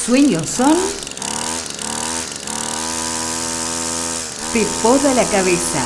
sueños son... Te poda la cabeza.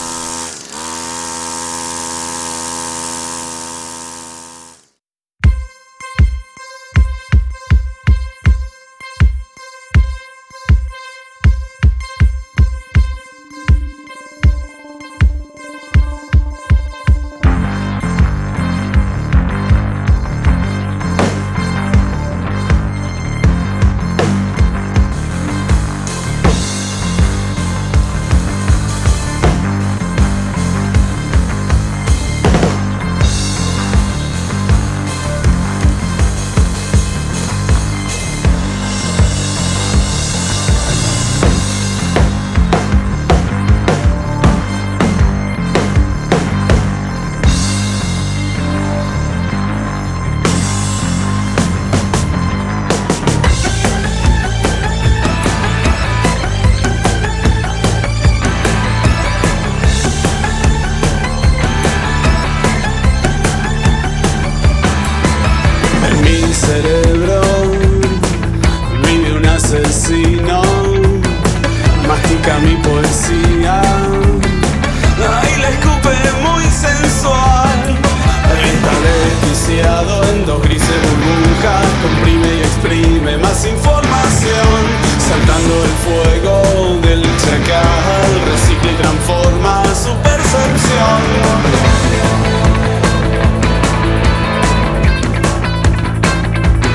Mastica mi poesía, ahí la escupe muy sensual. Está desquiciado en dos grises burbujas, comprime y exprime más información. Saltando el fuego del chacal, recicla y transforma su percepción.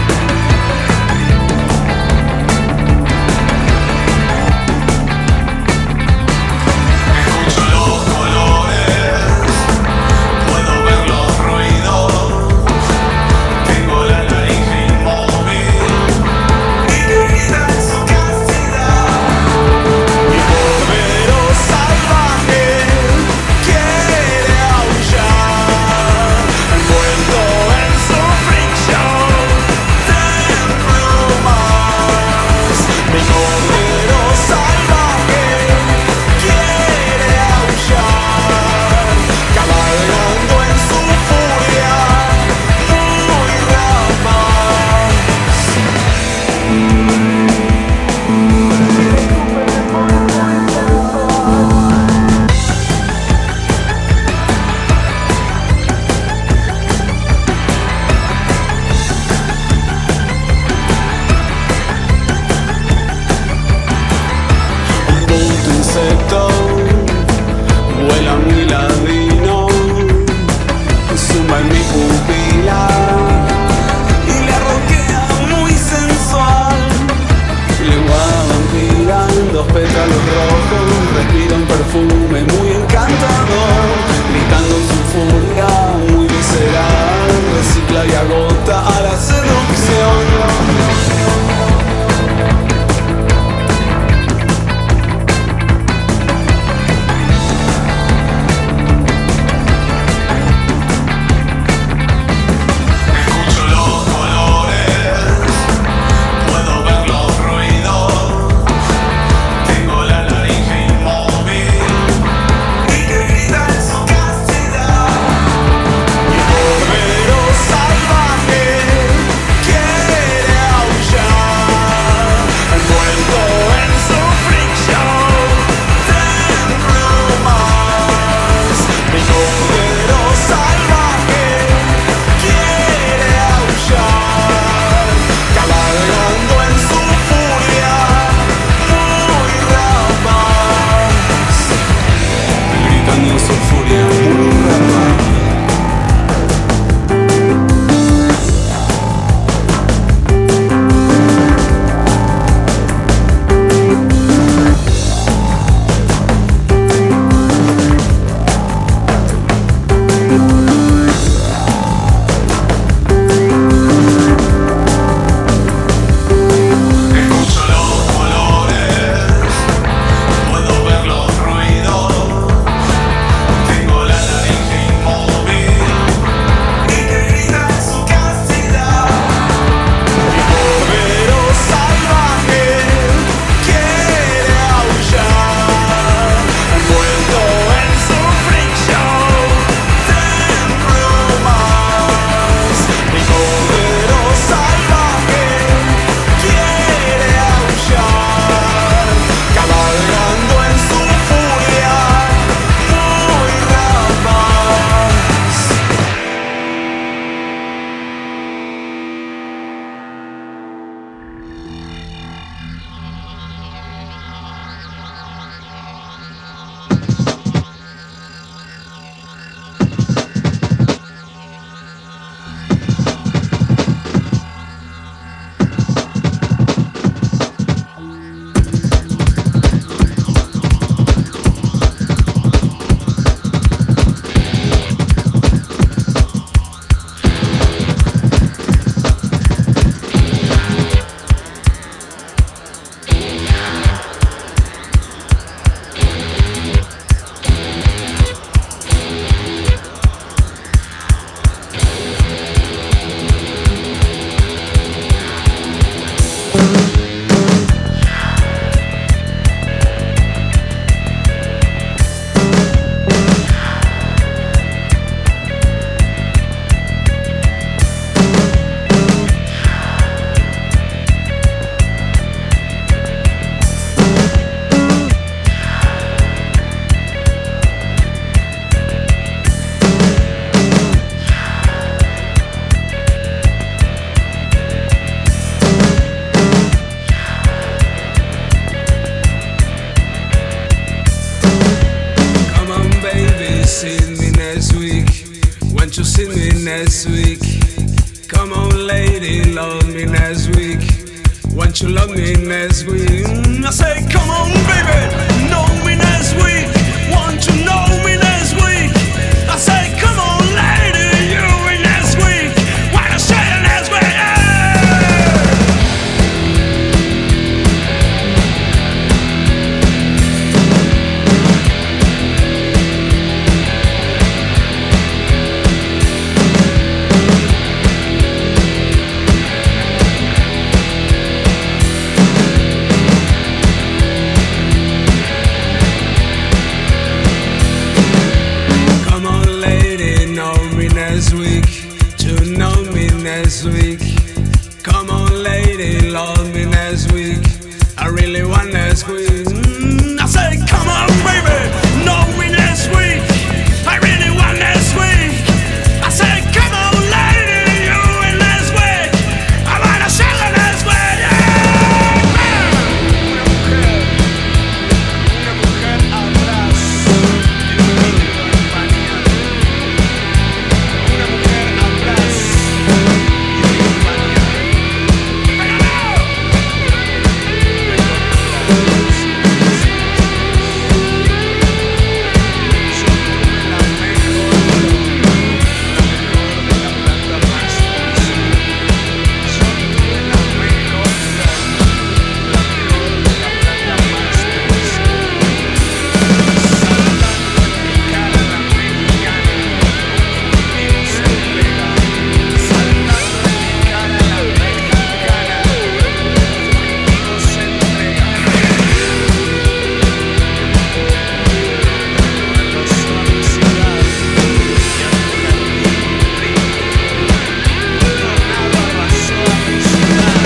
next week. Come on, lady, love me next week. Won't you love me next week? I say, come on, baby, know me next week. Won't you know me next week? I say, come on, lady, you me next week. Why don't you say it next week? Next week, to know me next week. Come on, lady, love me next week. I really want next week. I say, come on, baby, know me next week. I really want next week. I say, come on, lady, you in next week. I wanna share the next week. Una mujer atrás de un niño en pañales. Una mujer atrás y un pañal. ¡Pero no! Yo tuve la mejor de la planta más dulce. Yo tuve la mejor de la planta más dulce. Saltando en mi cara la mexicana. Fugido se entrega, saltando en mi cara la mexicana, fugido se entrega. Recuerdo su ansiedad y al tocar mi ritmo, tornaba su ansiedad.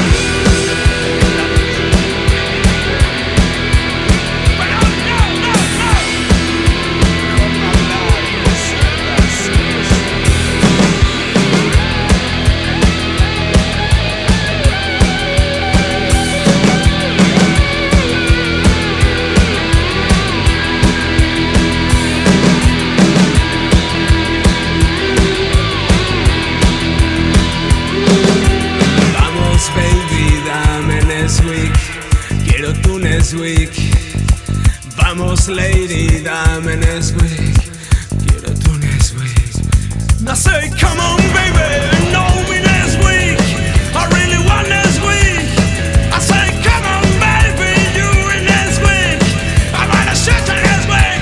Pero no, mejor no hablar y decir las cosas. Vamos, baby, dame next week. Quiero tu next week. Vamos, lady, dame next week. Quiero tu next week. I say, come on, baby, know me next week. I really want next week. I say, come on, baby, you in next week. I wanna shut the next week.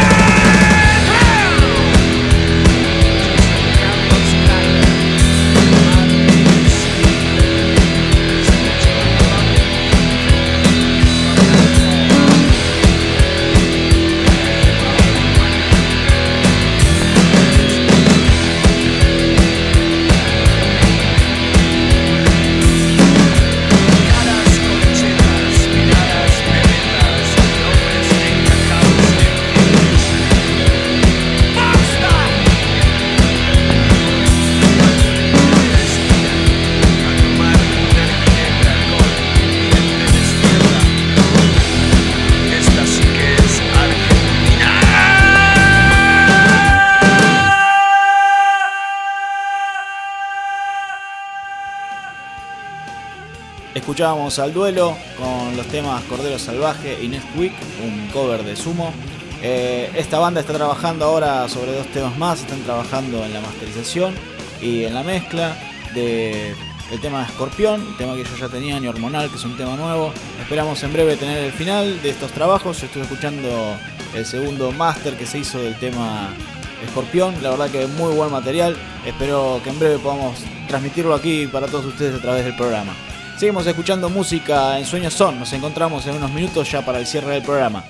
Caras conchetas, miradas veredas, nombres encajados en pies. ¡Basta! A tomar una ginebra con gente despierta. Esta sí que es Argentina. Escuchábamos Al Duelo con los temas Cordero Salvaje y Next Week, un cover de Sumo. Esta banda está trabajando ahora sobre 2 temas más. Están trabajando en la masterización y en la mezcla del tema Escorpión, el tema que ellos ya tenían, y Hormonal, que es un tema nuevo. Esperamos en breve tener el final de estos trabajos. Yo estuve escuchando el segundo máster que se hizo del tema Escorpión. La verdad que muy buen material. Espero que en breve podamos transmitirlo aquí para todos ustedes a través del programa. Seguimos escuchando música en Sueños Son. Nos encontramos en unos minutos ya para el cierre del programa.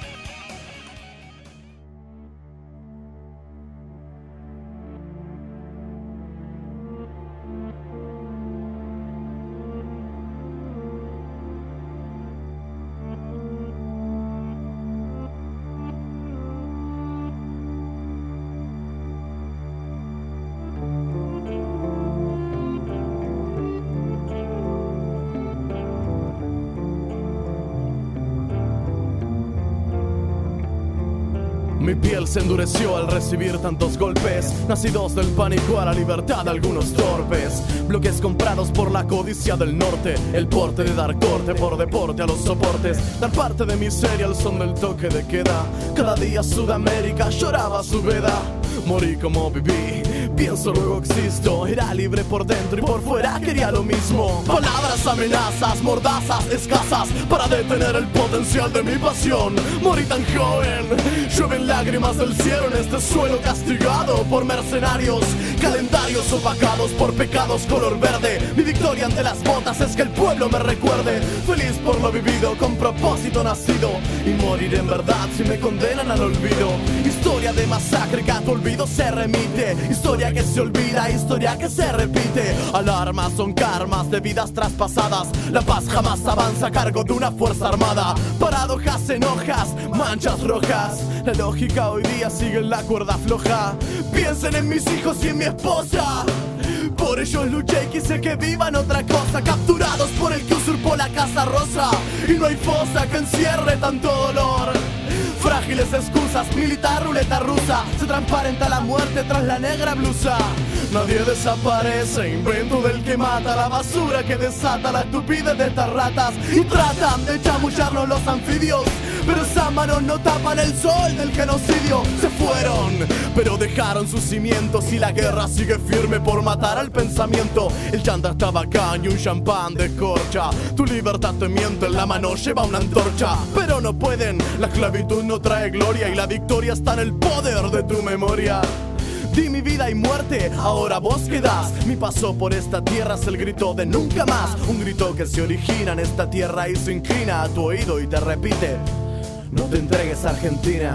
Mi piel se endureció al recibir tantos golpes, nacidos del pánico a la libertad de algunos torpes. Bloques comprados por la codicia del norte, el porte de dar corte por deporte a los soportes, dar parte de miseria al son del toque de queda. Cada día Sudamérica lloraba su veda. Morí como viví, pienso luego existo. Era libre por dentro y por fuera quería lo mismo. Palabras, amenazas, mordazas, escasas para detener el potencial de mi pasión. Morí tan joven, llueven lágrimas del cielo en este suelo castigado por mercenarios, calendarios opacados por pecados color verde. Mi victoria ante las botas es que el pueblo me recuerde. Feliz por lo vivido, con propósito nacido, y morir en verdad si me condenan al olvido. Historia de masacre que a tu olvido se remite, historia que se olvida, historia que se repite. Alarmas son karmas de vidas traspasadas. La paz jamás avanza a cargo de una fuerza armada. Paradojas en hojas, manchas rojas. La lógica hoy día sigue en la cuerda floja. Piensen en mis hijos y en mi esposa. Por ellos luché y quise que vivan otra cosa. Capturados por el que usurpó la Casa Rosa, y no hay fosa que encierre tanto dolor. Frágiles excusas, militar ruleta rusa. Se transparenta la muerte tras la negra blusa. Nadie desaparece, invento del que mata. La basura que desata la estupidez de estas ratas. Y tratan de chamullarnos los anfibios, pero esas manos no tapan el sol del genocidio. Se fueron, pero dejaron sus cimientos, y la guerra sigue firme por matar al pensamiento. El chanta está bacán y un champán de corcha. Tu libertad te miente, en la mano lleva una antorcha. Pero no pueden, la esclavitud no trae gloria, y la victoria está en el poder de tu memoria. Di mi vida y muerte, ahora vos quedás. Mi paso por esta tierra es el grito de nunca más. Un grito que se origina en esta tierra y se inclina a tu oído y te repite: no te entregues a Argentina.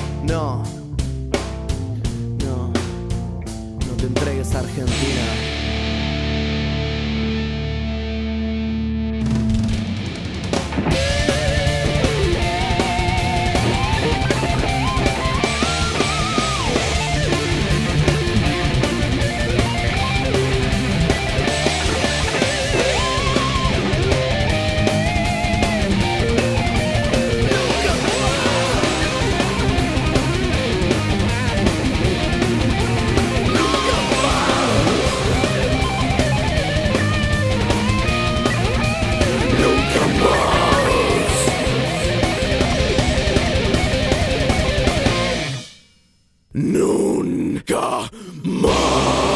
No, no, no te entregues a Argentina. Nunca más.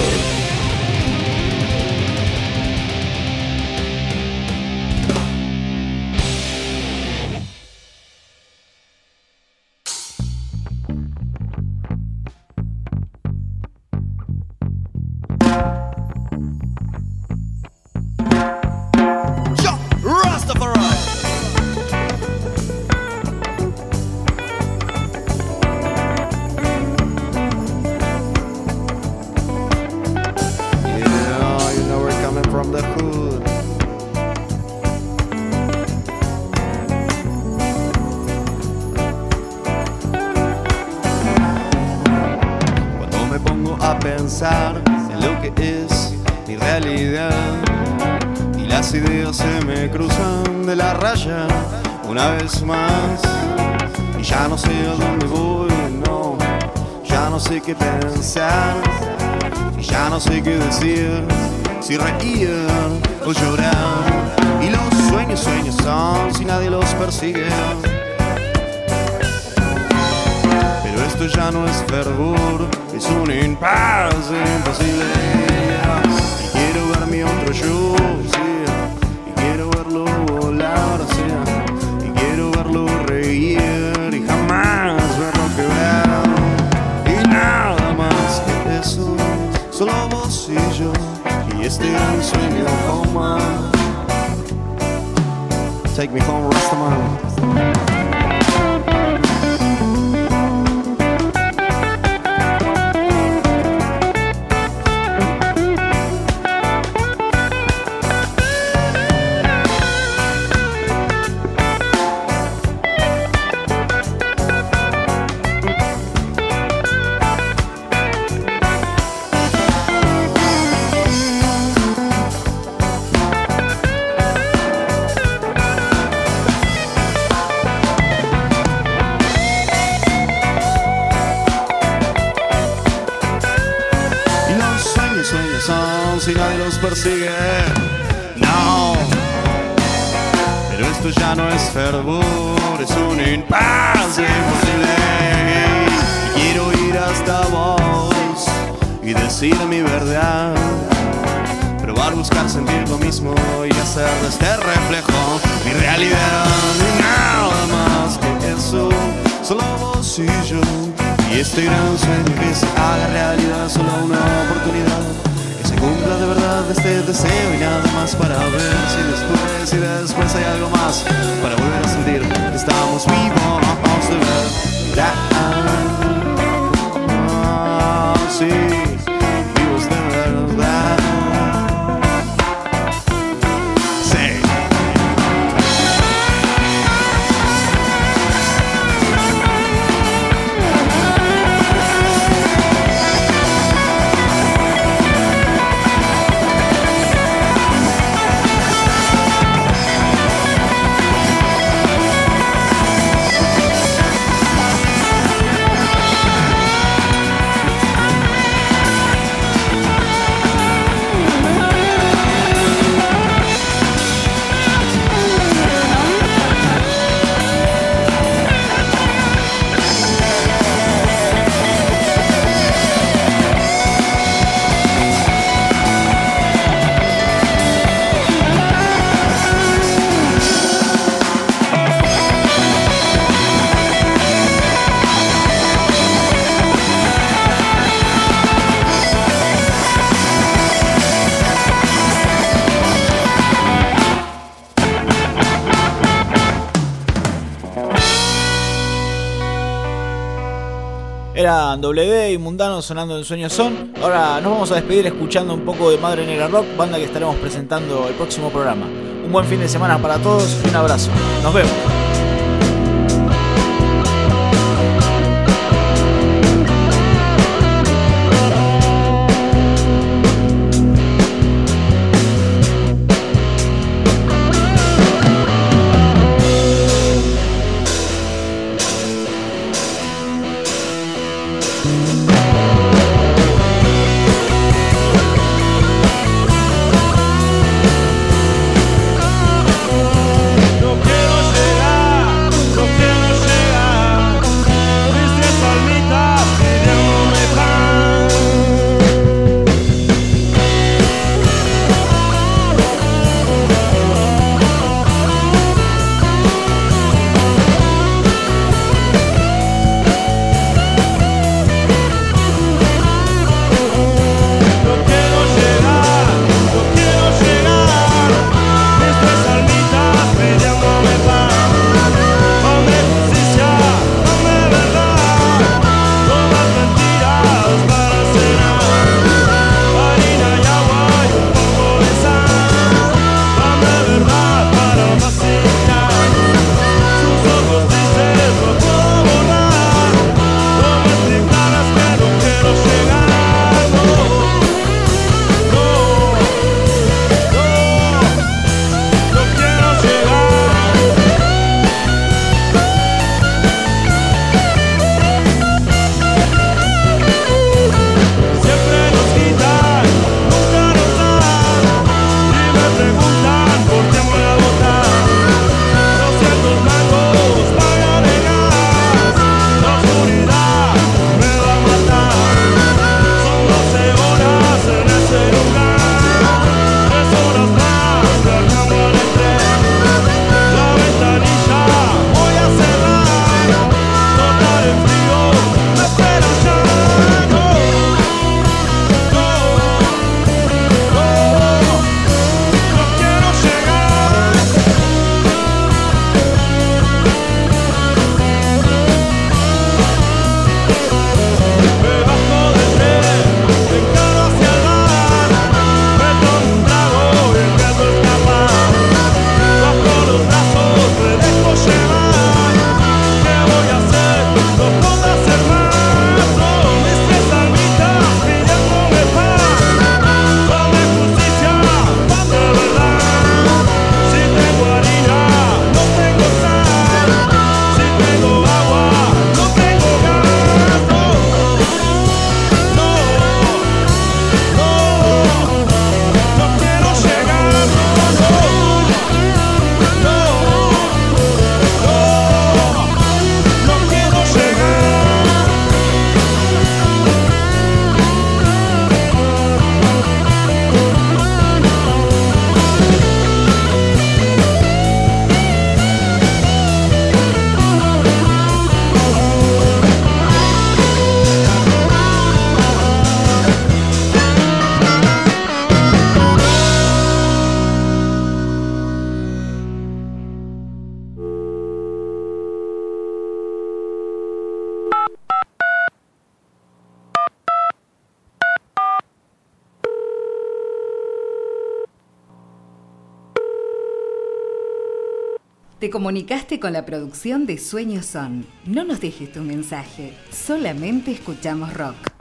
En lo que es mi realidad, y las ideas se me cruzan de la raya una vez más, y ya no sé a dónde voy, no, ya no sé qué pensar, y ya no sé qué decir, si reír o llorar, y los sueños son si nadie los persigue. Pero esto ya no es fervor, es un impasse imposible. Y quiero ver mi otro yo, sí, y quiero verlo volar, sí, y quiero verlo reír y jamás ver lo que veo. Y nada más que eso, solo vos y yo, y este gran sueño como. Take me home, Rastaman. si nadie los persigue. No, pero esto ya no es fervor, es un impasse imposible. Y quiero ir hasta vos y decir mi verdad, probar, buscar, sentir lo mismo y hacer de este reflejo mi realidad. Y nada más que eso, solo vos y yo. Y este gran sueño que se haga realidad, solo una oportunidad, que se cumpla de verdad este deseo y nada más, para ver si después hay algo más, para volver a sentir que estamos vivos de verdad. Sí, vivos de verdad. Sí. Eran WD y Mundano sonando en Sueños Son. Ahora nos vamos a despedir escuchando un poco de Madre Negra Rock, banda que estaremos presentando el próximo programa. Un buen fin de semana para todos y un abrazo. Nos vemos. No quiero llegar Te comunicaste con la producción de Sueños Son. No nos dejes tu mensaje, solamente escuchamos rock.